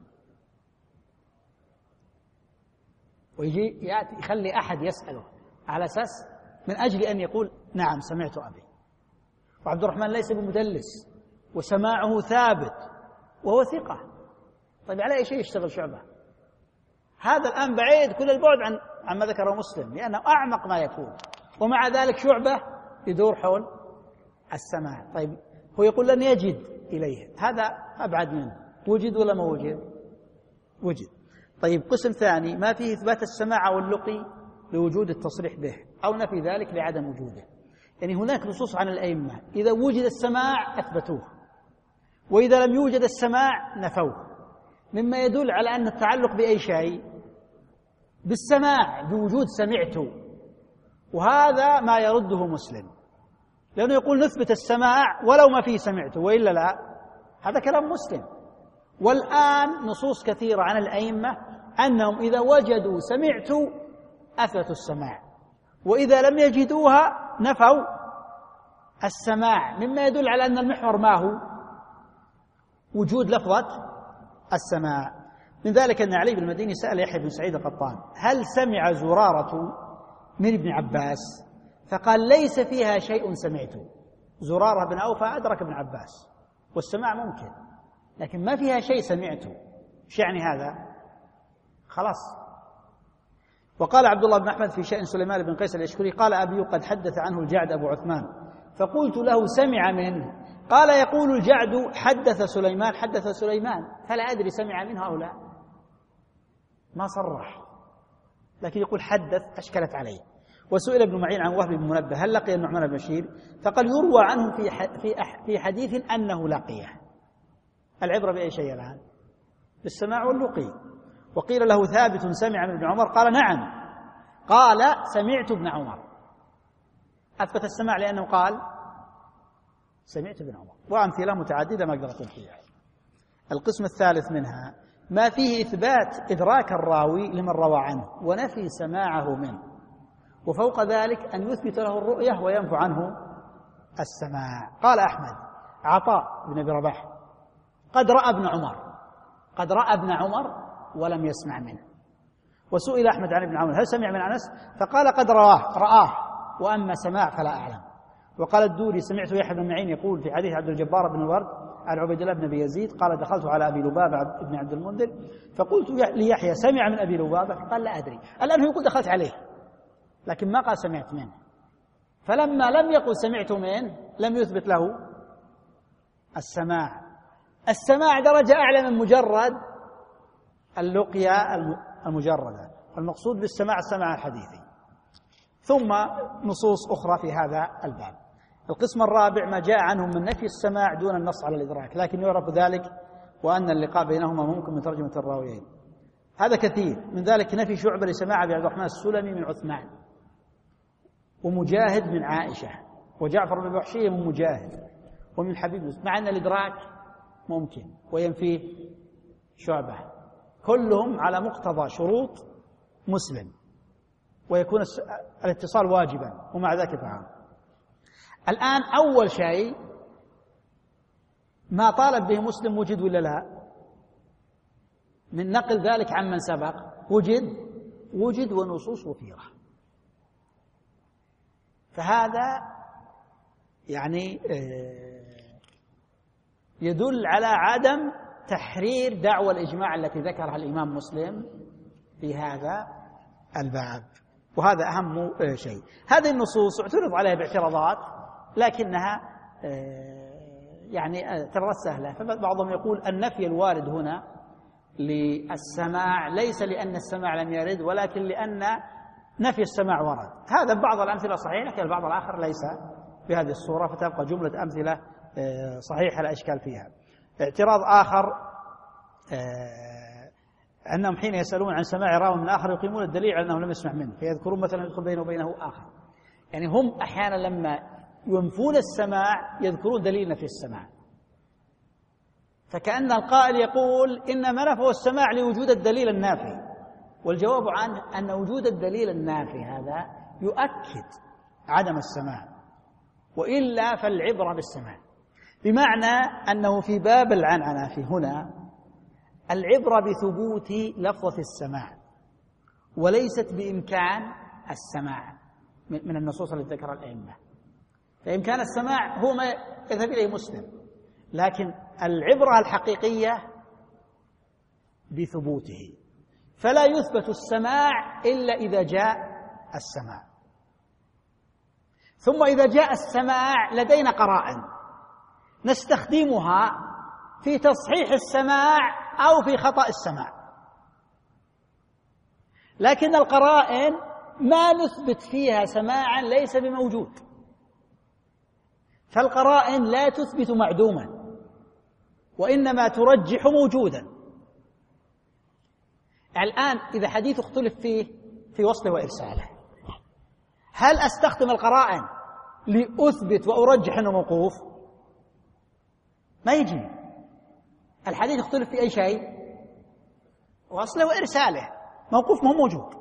ويجي يأتي يخلي أحد يسأله على أساس من أجل أن يقول نعم سمعت أبي. وعبد الرحمن ليس بمدلس وسماعه ثابت وهو ثقة. طيب على أي شيء يشتغل شعبة؟ هذا الآن بعيد كل البعد عن عما ذكره مسلم لأنه أعمق ما يكون، ومع ذلك شعبة يدور حول السماع. طيب هو يقول لن يجد إليه، هذا أبعد منه. وجد ولا ما وجد؟ وجد. طيب قسم ثاني ما فيه إثبات السماع واللقي لوجود التصريح به أو نفي ذلك لعدم وجوده. يعني هناك نصوص عن الأئمة إذا وجد السماع أثبتوه، وإذا لم يوجد السماع نفوه، مما يدل على أن التعلق بأي شيء بالسماع بوجود سمعت وهذا ما يرده مسلم، لأنه يقول نثبت السماع ولو ما فيه سمعته وإلا لا، هذا كلام مسلم. والآن نصوص كثيرة عن الأئمة أنهم إذا وجدوا سمعتوا أثبتوا السماع، وإذا لم يجدوها نفوا السماع، مما يدل على أن المحور ما هو وجود لفظة السماع. من ذلك أن علي بن المديني سأل يحيى بن سعيد القطان هل سمع زرارة من ابن عباس؟ فقال ليس فيها شيء سمعته. زرارة بن أوفى أدرك ابن عباس والسماع ممكن، لكن ما فيها شيء سمعته. ايش يعني هذا؟ خلاص. وقال عبد الله بن أحمد في شأن سليمان بن قيس الأشكري قال أبي قد حدث عنه الجعد أبو عثمان، فقلت له سمع منه؟ قال يقول الجعد حدث سليمان حدث سليمان، فلا أدري سمع منه أو لا، ما صرح، لكن يقول حدث، أشكلت عليه. وسئل ابن معين عن وهب بن منبه هل لقي النعمان بن بشير؟ فقال يروى عنه في في في حديث أنه لقيه. العبرة بأي شيء الآن؟ بالسماع واللقي. وقيل له ثابت سمع من ابن عمر؟ قال نعم، قال سمعت ابن عمر، أثبت السماع لأنه قال سمعت ابن عمر. وأمثلة متعددة ما أقدر أقول فيها. القسم الثالث منها ما فيه إثبات إدراك الراوي لمن روى عنه ونفي سماعه منه، وفوق ذلك أن يثبت له الرؤية وينفع عنه السماع. قال أحمد عطاء بن أبي رباح قد رأى ابن عمر قد رأى ابن عمر ولم يسمع منه. وسئل أحمد عن ابن عمر هل سمع من أنس؟ فقال قد رواه رآه، وأما سماع فلا أعلم. وقال الدوري سمعت يحيى بن معين يقول في حديث عبد الجبار بن الورد عن عبيد الله بن أبي يزيد قال دخلت على أبي لبابة بن عبد المنذر فقلت ليحيى سمع من أبي لبابة؟ قال لا أدري. الآن هو يقول دخلت عليه لكن ما قال سمعت منه، فلما لم يقل سمعت منه لم يثبت له السماع. السماع درجة أعلى من مجرد اللقية المجردة، المقصود بالسماع السماع الحديثي. ثم نصوص أخرى في هذا الباب. القسم الرابع ما جاء عنهم من نفي السماع دون النص على الإدراك، لكن يعرف ذلك وأن اللقاء بينهما ممكن من ترجمة الراويين. هذا كثير، من ذلك نفي شعبة لسماع أبي عبد الرحمن السلمي من عثمان، ومجاهد من عائشة، وجعفر بن وحشية من مجاهد، ومن حبيب، مع أن الإدراك ممكن وينفيه شعبة، كلهم على مقتضى شروط مسلم، ويكون الاتصال واجبا ومع ذلك فعل. الآن أول شيء ما طالب به مسلم وجد ولا لا؟ من نقل ذلك عن من سبق وجد وجد ونصوص وفيرة. فهذا يعني يدل على عدم تحرير دعوى الإجماع التي ذكرها الإمام مسلم في هذا الباب، وهذا أهم شيء. هذه النصوص اعترض عليها باعتراضات لكنها يعني ترى سهلة. فبعضهم يقول النفي الوارد هنا للسماع ليس لأن السماع لم يرد، ولكن لأن نفي السماع ورد. هذا بعض الأمثلة صحيح، لكن البعض الآخر ليس بهذه الصورة، فتبقى جملة أمثلة صحيحة لا إشكال فيها. اعتراض آخر أنهم حين يسألون عن سماع راو من آخر يقيمون الدليل على أنه لم يسمع منه، فيذكرون مثلا يدخل بينه وبينه آخر. يعني هم أحيانا لما ينفون السماع يذكرون دليل في السماع، فكأن القائل يقول إنما نفوا السماع لوجود الدليل النافي، والجواب عنه أن وجود الدليل النافي هذا يؤكد عدم السماع، وإلا فالعبرة بالسماع، بمعنى أنه في باب العنعنة في هنا العبرة بثبوت لفظة السماع وليست بإمكان السماع من النصوص التي ذكرها الأئمة. فإمكان السماع هو ما يذهب إليه مسلم، لكن العبرة الحقيقية بثبوته، فلا يثبت السماع إلا إذا جاء السماع. ثم إذا جاء السماع لدينا قرائن نستخدمها في تصحيح السماع أو في خطأ السماع، لكن القرائن ما نثبت فيها سماعا ليس بموجود، فالقرائن لا تثبت معدوما وإنما ترجح موجودا. الآن إذا حديث اختلف فيه في وصله وإرساله، هل أستخدم القرائن لأثبت وأرجح أنه موقوف؟ ما يجي. الحديث يختلف في أي شيء، وأصله وإرساله، موقوف ما هو موجود.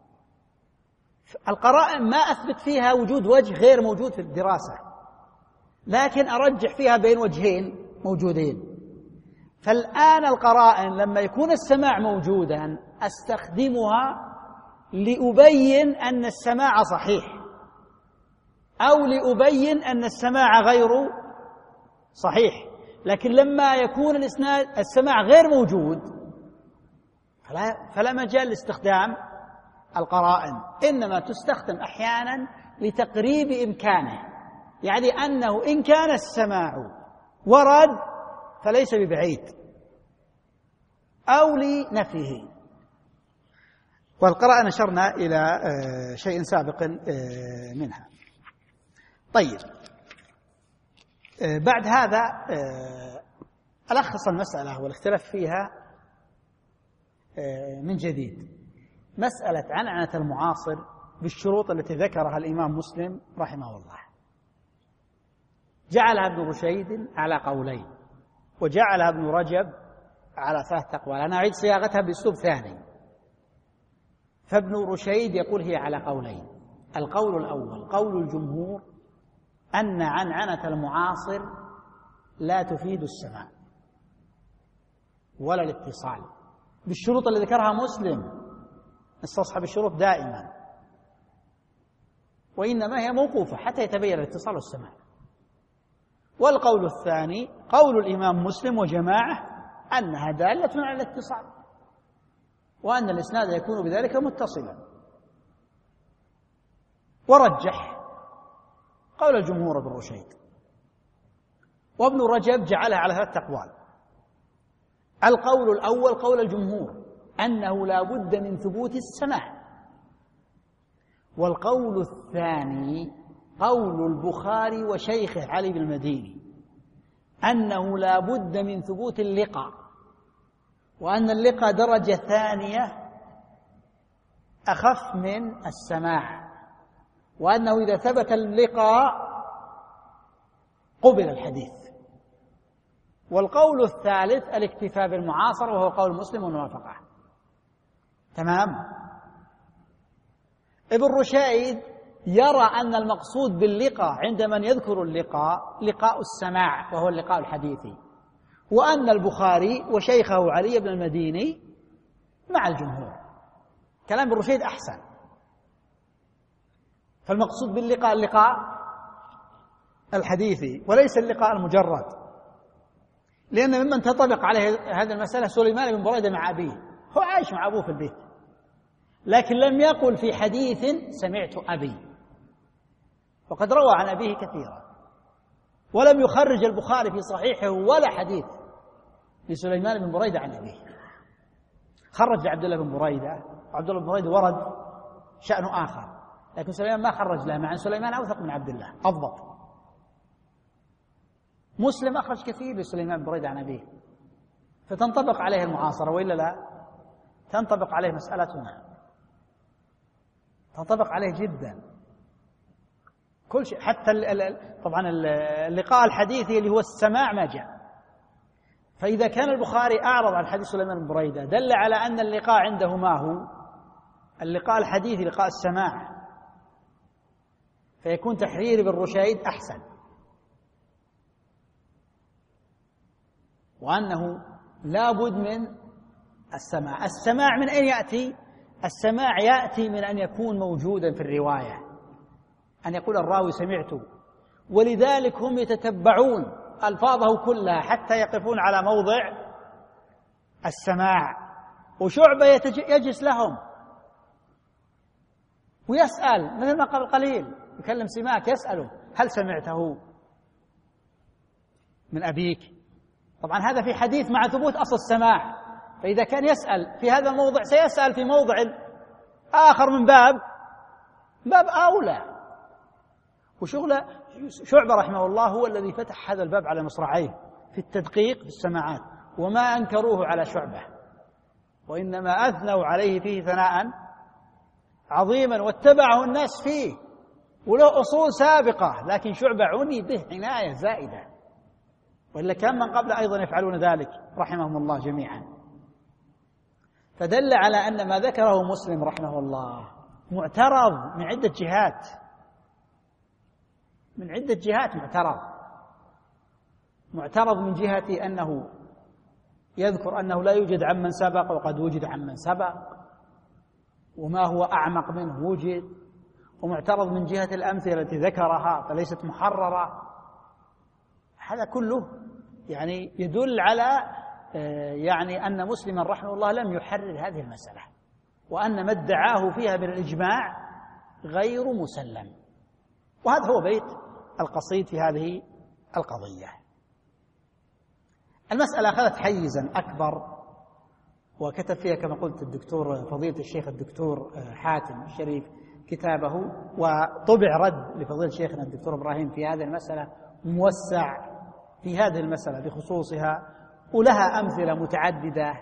القرائن ما أثبت فيها وجود وجه غير موجود في الدراسة، لكن أرجح فيها بين وجهين موجودين. فالآن القرائن لما يكون السماع موجودا أستخدمها لأبين أن السماع صحيح، أو لأبين أن السماع غير صحيح. لكن لما يكون الإسناد السماع غير موجود فلا, فلا مجال لاستخدام القرائن، إنما تستخدم أحيانا لتقريب إمكانه، يعني أنه إن كان السماع ورد فليس ببعيد، أو لنفيه. والقراءة نشرنا إلى شيء سابق منها. طيب، بعد هذا ألخص المسألة والاختلاف فيها من جديد. مسألة عنعنة المعاصر بالشروط التي ذكرها الإمام مسلم رحمه الله، جعلها ابن رشيد على قولين، وجعلها ابن رجب على ثلاث أقوال. أنا أعيد صياغتها بأسلوب ثاني. فابن رشيد يقول هي على قولين. القول الأول قول الجمهور أن عنعنة المعاصر لا تفيد السماع ولا الاتصال بالشروط اللي ذكرها مسلم، نستصحب الشروط دائما، وإنما هي موقوفة حتى يتبين الاتصال والسماع. والقول الثاني قول الإمام مسلم وجماعة أنها دالة على الاتصال، وأن الإسناد يكون بذلك متصلا. ورجح قول الجمهور ابن رشيد، وابن رجب جعلها على ثلاث أقوال. القول الأول قول الجمهور أنه لا بد من ثبوت السماع، والقول الثاني قول البخاري وشيخه علي بن المديني أنه لا بد من ثبوت اللقاء، وأن اللقاء درجة ثانية أخف من السماع، وأنه إذا ثبت اللقاء قبل الحديث. والقول الثالث الاكتفاء بالمعاصر، وهو قول مسلم والموافقة. تمام. ابن رشيد يرى أن المقصود باللقاء عند من يذكر اللقاء لقاء السماع، وهو اللقاء الحديثي، وأن البخاري وشيخه علي بن المديني مع الجمهور. كلام ابن رشيد أحسن. فالمقصود باللقاء اللقاء الحديثي وليس اللقاء المجرد، لأن ممن تطبق عليه هذه المسألة سليمان بن بريدة مع أبيه، هو عايش مع أبوه في البيت، لكن لم يقل في حديث سمعت أبي، وقد روى عن أبيه كثيرا، ولم يخرج البخاري في صحيحه ولا حديث لسليمان بن بريدة عن أبيه. خرج لعبد الله بن بريدة، وعبد الله بن بريدة ورد شأنه آخر، لكن سليمان ما خرج له، مع أن سليمان أوثق من عبد الله أضبط. مسلم أخرج كثير لسليمان بن بريدة عن أبيه، فتنطبق عليه المعاصرة، وإلا لا تنطبق عليه مسألتنا، تنطبق عليه جدا كل شيء، حتى طبعا اللقاء الحديثي اللي هو السماع ما جاء. فإذا كان البخاري أعرض عن حديث سليمان بن بريدة دل على أن اللقاء عنده ما هو اللقاء الحديثي لقاء السماع، فيكون تحرير ابن رشيد أحسن، وأنه لا بد من السماع. السماع من أين يأتي؟ السماع يأتي من أن يكون موجودا في الرواية، أن يقول الراوي سمعت، ولذلك هم يتتبعون ألفاظه كلها حتى يقفون على موضع السماع. وشعبة يجلس لهم ويسأل، مثل ما قبل قليل يكلم سماك يسأله هل سمعته من أبيك؟ طبعا هذا في حديث مع ثبوت أصل السماع، فإذا كان يسأل في هذا الموضع سيسأل في موضع آخر من باب باب أولى. وشغل شعبة رحمه الله هو الذي فتح هذا الباب على مصراعيه في التدقيق في السماعات، وما أنكروه على شعبة، وإنما أثنوا عليه فيه ثناء عظيما واتبعه الناس فيه، وله أصول سابقة، لكن شعبة عني به عناية زائدة، وإلا كان من قبل أيضا يفعلون ذلك رحمهم الله جميعا. فدل على أن ما ذكره مسلم رحمه الله معترض من عدة جهات، من عدة جهات معترض معترض من جهة أنه يذكر أنه لا يوجد عمن سبق وقد وجد عمن سبق، وما هو أعمق منه وجد، ومعترض من جهة الأمثلة التي ذكرها فليست محررة. هذا كله يعني يدل على يعني أن مسلما رحمه الله لم يحرر هذه المسألة، وأن ما ادعاه فيها من الإجماع غير مسلم. وهذا هو بيت القصيد في هذه القضية. المسألة أخذت حيزا أكبر، وكتب فيها كما قلت الدكتور فضيلة الشيخ الدكتور حاتم الشريف كتابه، وطبع رد لفضيلة شيخنا الدكتور إبراهيم في هذه المسألة موسع في هذه المسألة بخصوصها، ولها أمثلة متعددة،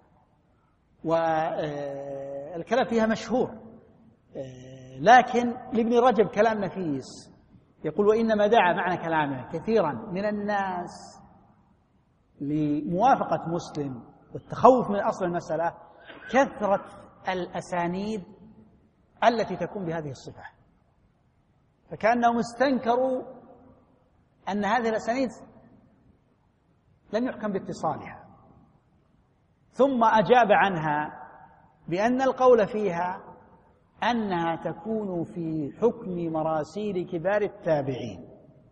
والكلام فيها مشهور. لكن لابن رجب كلام نفيس، يقول: وإنما دعا معنى كلامه كثيرا من الناس لموافقة مسلم والتخوف من أصل المسألة كثرة الأسانيد التي تكون بهذه الصفة، فكأنهم استنكروا أن هذه الأسانيد لم يحكم باتصالها، ثم أجاب عنها بأن القول فيها أنها تكون في حكم مراسيل كبار التابعين،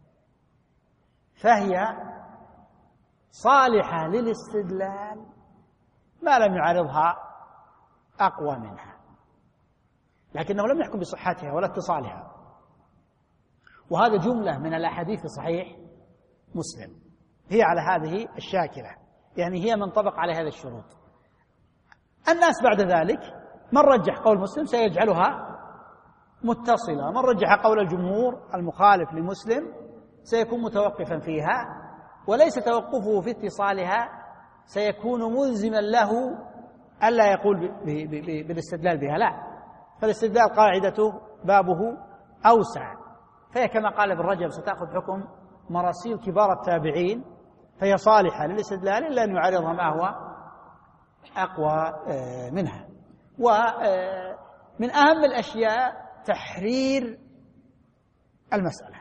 فهي صالحة للاستدلال ما لم يعارضها أقوى منها، لكنه لم يحكم بصحتها ولا اتصالها. وهذا جملة من الأحاديث في صحيح مسلم هي على هذه الشاكلة، يعني هي من طبق على هذه الشروط. الناس بعد ذلك من رجح قول مسلم سيجعلها متصلة، من رجح قول الجمهور المخالف لمسلم سيكون متوقفا فيها، وليس توقفه في اتصالها سيكون ملزما له ألا يقول بالاستدلال بها، لا، فالاستدلال قاعدته بابه أوسع، فهي كما قال ابن رجب ستأخذ حكم مراسيل كبار التابعين، فهي صالحة للاستدلال إلا أن يعارضها ما هو أقوى منها. ومن أهم الأشياء تحرير المسألة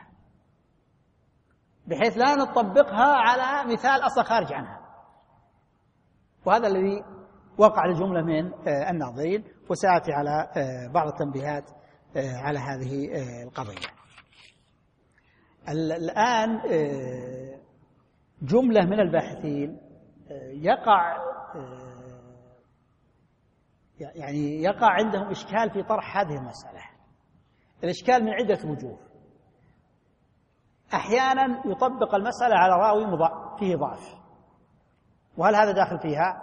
بحيث لا نطبقها على مثال أصلا خارج عنها، وهذا الذي وقع لجملة من الناظرين، وسأتي على بعض التنبيهات على هذه القضية. الآن جملة من الباحثين يقع يعني يقع عندهم إشكال في طرح هذه المسألة. الإشكال من عدة وجوه. أحيانا يطبق المسألة على راوي فيه ضعف، وهل هذا داخل فيها؟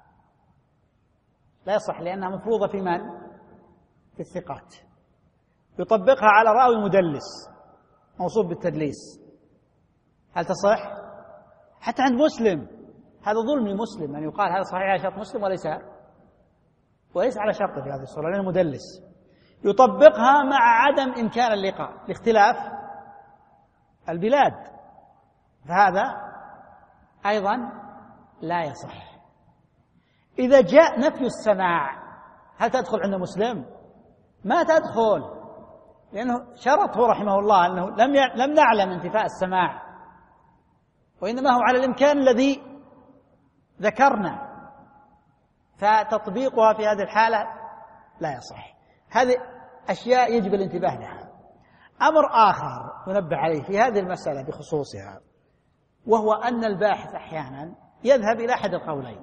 لا يصح، لأنها مفروضة في من؟ في الثقات. يطبقها على راوي مدلس موصوف بالتدليس، هل تصح؟ حتى عند مسلم هذا ظلم لمسلم أن يقال هذا صحيح على شرط مسلم وليس وليس على شرطه في هذه الصورة، لأنه مدلس. يطبقها مع عدم إمكان اللقاء لاختلاف البلاد، فهذا أيضا لا يصح. إذا جاء نفي السماع هل تدخل عند مسلم؟ ما تدخل، لأنه شرطه رحمه الله أنه لم لم نعلم انتفاء السماع، وإنما هو على الإمكان الذي ذكرنا، فتطبيقها في هذه الحالة لا يصح. هذه أشياء يجب الانتباه لها. أمر آخر ننبه عليه في هذه المسألة بخصوصها، وهو أن الباحث أحيانا يذهب إلى أحد القولين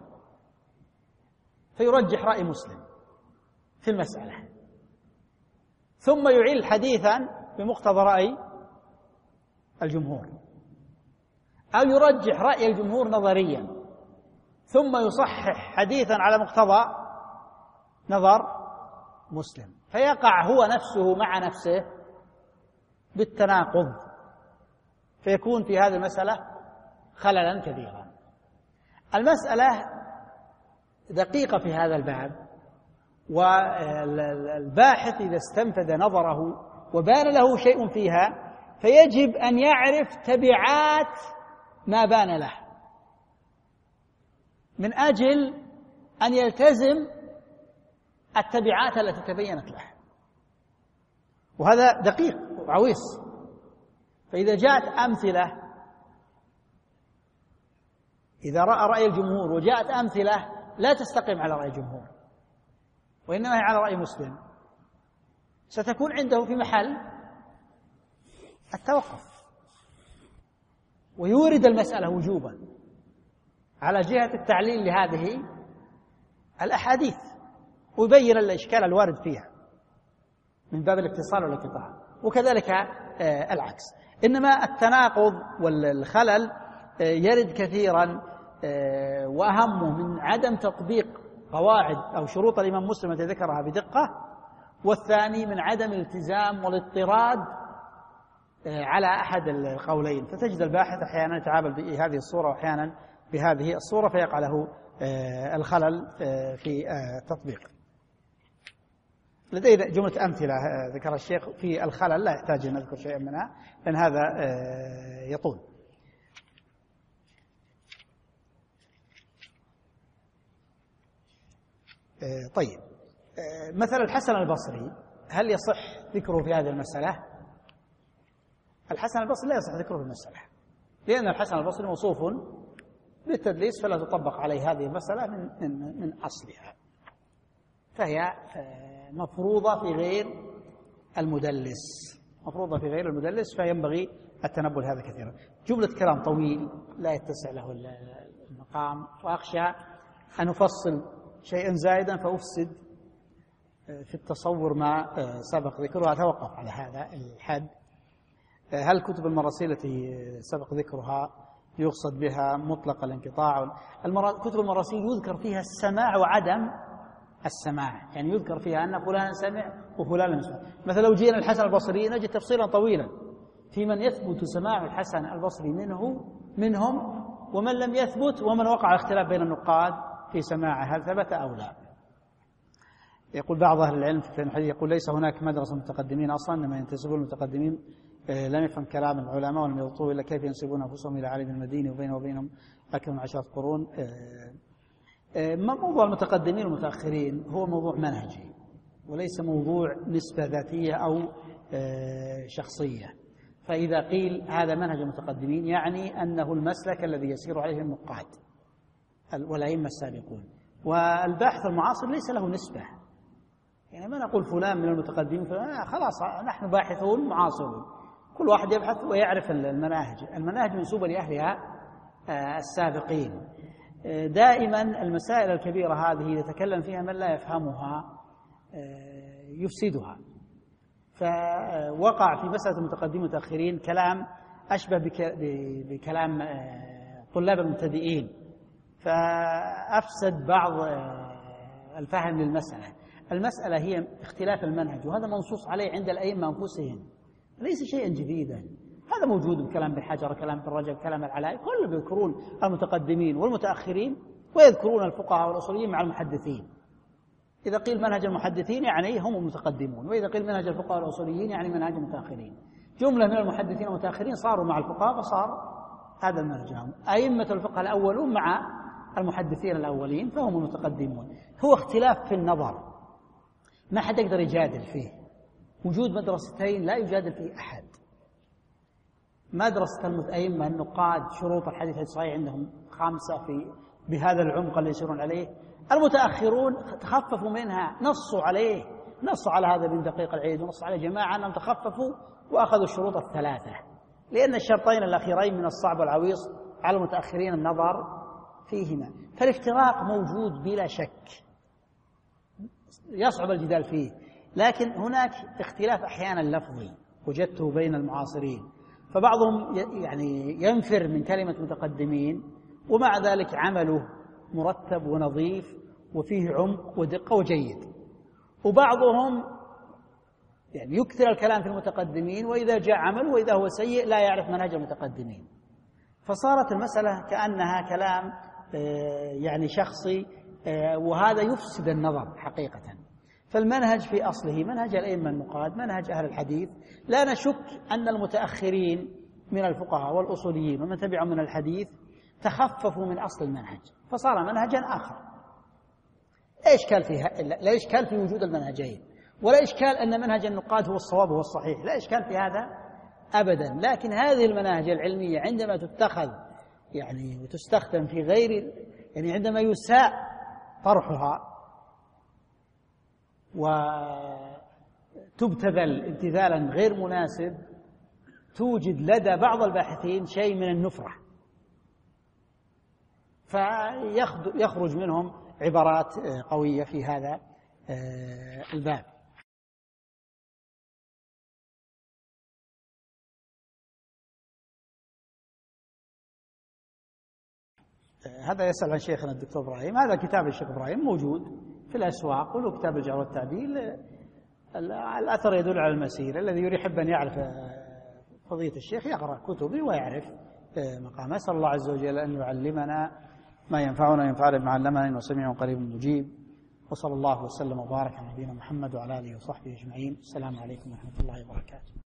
فيرجح رأي مسلم في المسألة، ثم يعيل حديثا بمقتضى رأي الجمهور، أو يرجح رأي الجمهور نظريا ثم يصحح حديثا على مقتضى نظر مسلم، فيقع هو نفسه مع نفسه بالتناقض، فيكون في هذه المسألة خللا كبيرا. المسألة دقيقة في هذا الباب، والباحث إذا استنفذ نظره وبان له شيء فيها فيجب أن يعرف تبعات ما بان له من أجل أن يلتزم التبعات التي تبينت له، وهذا دقيق وعويص. فإذا جاءت أمثلة، إذا رأى رأي الجمهور وجاءت أمثلة لا تستقيم على رأي الجمهور وإنما هي على رأي مسلم، ستكون عنده في محل التوقف ويورد المسألة وجوبا على جهة التعليل لهذه الأحاديث ويبين الإشكال الوارد فيها من باب الاتصال والانقطاع، وكذلك العكس. إنما التناقض والخلل يرد كثيرا، وأهمه من عدم تطبيق قواعد أو شروط الإمام مسلم التي ذكرها بدقة، والثاني من عدم الالتزام والاضطراد على أحد القولين، فتجد الباحث أحيانا يتعامل بهذه الصورة وأحيانا بهذه الصورة فيقع له الخلل في التطبيق. لدي جملة أمثلة ذكر الشيخ في الخلل لا يحتاج أن نذكر شيئا منها لأن هذا يطول. طيب، مثل الحسن البصري هل يصح ذكره في هذه المسألة؟ الحسن البصري لا يصح ذكره في المسألة، لأن الحسن البصري موصوف بالتدليس فلا تطبق عليه هذه المسألة من من من أصلها، فهي مفروضة في غير المدلس، مفروضة في غير المدلس، فينبغي التنبه لهذا كثيرا. جملة كلام طويل لا يتسع له المقام، وأخشى أن أفصل شيئا زائدا فأفسد في التصور ما سبق ذكرها، أتوقف على هذا الحد. هل كتب المراسيل التي سبق ذكرها يقصد بها مطلق الانقطاع؟ كتب المراسيل يذكر فيها السماع وعدم السماع، يعني يذكر فيها أن فلان سمع وفلان لم يسمع. مثلا لو جينا الحسن البصري نجد تفصيلا طويلا في من يثبت سماع الحسن البصري منه منهم ومن لم يثبت، ومن وقع اختلاف بين النقاد في سماعه هل ثبت أو لا. يقول بعض أهل العلم في الحديث يقول ليس هناك مدرسة متقدمين أصلا، إنما ينتسبون المتقدمين لم يفهم كلام العلماء ولم يضطوا إلا كيف ينسبون أنفسهم إلى عالم المدينة وبينه وبينهم أكثر من عشرة قرون. موضوع المتقدمين والمتأخرين هو موضوع منهجي وليس موضوع نسبة ذاتية أو شخصية. فإذا قيل هذا منهج المتقدمين يعني أنه المسلك الذي يسير عليه النقاد والأئمة السابقون، والباحث المعاصر ليس له نسبة، يعني ما نقول فلان من المتقدمين فلان، خلاص نحن باحثون معاصرون، كل واحد يبحث ويعرف المناهج، المناهج منسوبة لأهلها السابقين. دائما المسائل الكبيرة هذه يتكلم فيها من لا يفهمها يفسدها، فوقع في مسألة المتقدمين والمتأخرين كلام أشبه بكلام طلاب المبتدئين، فأفسد بعض الفهم للمسألة. المسألة هي اختلاف المنهج، وهذا منصوص عليه عند الأئمة أنفسهم، ليس شيئا جديدا، هذا موجود بكلام ابن حجر، كلام ابن رجب، كلام العلاء، كلهم يذكرون المتقدمين والمتأخرين ويذكرون الفقهاء والأصوليين مع المحدثين. إذا قيل منهج المحدثين يعني هم المتقدمون، وإذا قيل منهج الفقهاء والأصوليين يعني منهج المتأخرين. جملة من المحدثين والمتأخرين صاروا مع الفقهاء فصار هذا المنهج لهم، أئمة الفقه الأولون مع المحدثين الأولين فهم المتقدمون. هو اختلاف في النظر ما حد يقدر يجادل فيه، وجود مدرستين لا يجادل فيه أحد. مدرسة الأئمة النقاد شروط الحديث الصحيح عندهم خمسة في بهذا العمق اللي يسيرون عليه، المتأخرون تخففوا منها، نصوا عليه، نصوا على هذا ابن دقيق العيد ونص على جماعة أنهم تخففوا وأخذوا الشروط الثلاثة، لأن الشرطين الأخيرين من الصعب والعويص على المتأخرين النظر فيهما. فالافتراق موجود بلا شك يصعب الجدال فيه، لكن هناك اختلاف أحيانا لفظي وجدته بين المعاصرين، فبعضهم يعني ينفر من كلمة متقدمين ومع ذلك عمله مرتب ونظيف وفيه عمق ودقة وجيد، وبعضهم يعني يكثر الكلام في المتقدمين وإذا جاء عمل وإذا هو سيء لا يعرف منهج المتقدمين، فصارت المسألة كأنها كلام يعني شخصي، وهذا يفسد النظر حقيقة. فالمنهج في أصله منهج الأئمة النقاد، منهج أهل الحديث. لا نشك أن المتأخرين من الفقهاء والأصوليين ومن تبعهم من الحديث تخففوا من أصل المنهج فصار منهجا آخر. لا إشكال فيها، لا إشكال في وجود المنهجين، ولا إشكال أن منهج النقاد هو الصواب وهو الصحيح، لا إشكال في هذا أبدا. لكن هذه المناهج العلمية عندما تتخذ يعني وتستخدم في غير، يعني عندما يساء طرحها وتبتذل ابتذالا غير مناسب، توجد لدى بعض الباحثين شيء من النفرة، فيخرج منهم عبارات قوية في هذا الباب. هذا يسأل عن شيخنا الدكتور إبراهيم. هذا كتاب الشيخ إبراهيم موجود في الأسواق، وله كتاب الجرح والتعديل. الأثر يدل على المسيرة. الذي يحب أن يعرف فضيلة الشيخ يقرأ كتبي ويعرف مقامه. أسأل الله عز وجل أن يعلمنا ما ينفعنا وينفعنا بما علمنا، إنه سميع قريب مجيب. وصلى الله وسلم وبارك على نبينا محمد وعلى آله وصحبه أجمعين. السلام عليكم ورحمة الله وبركاته.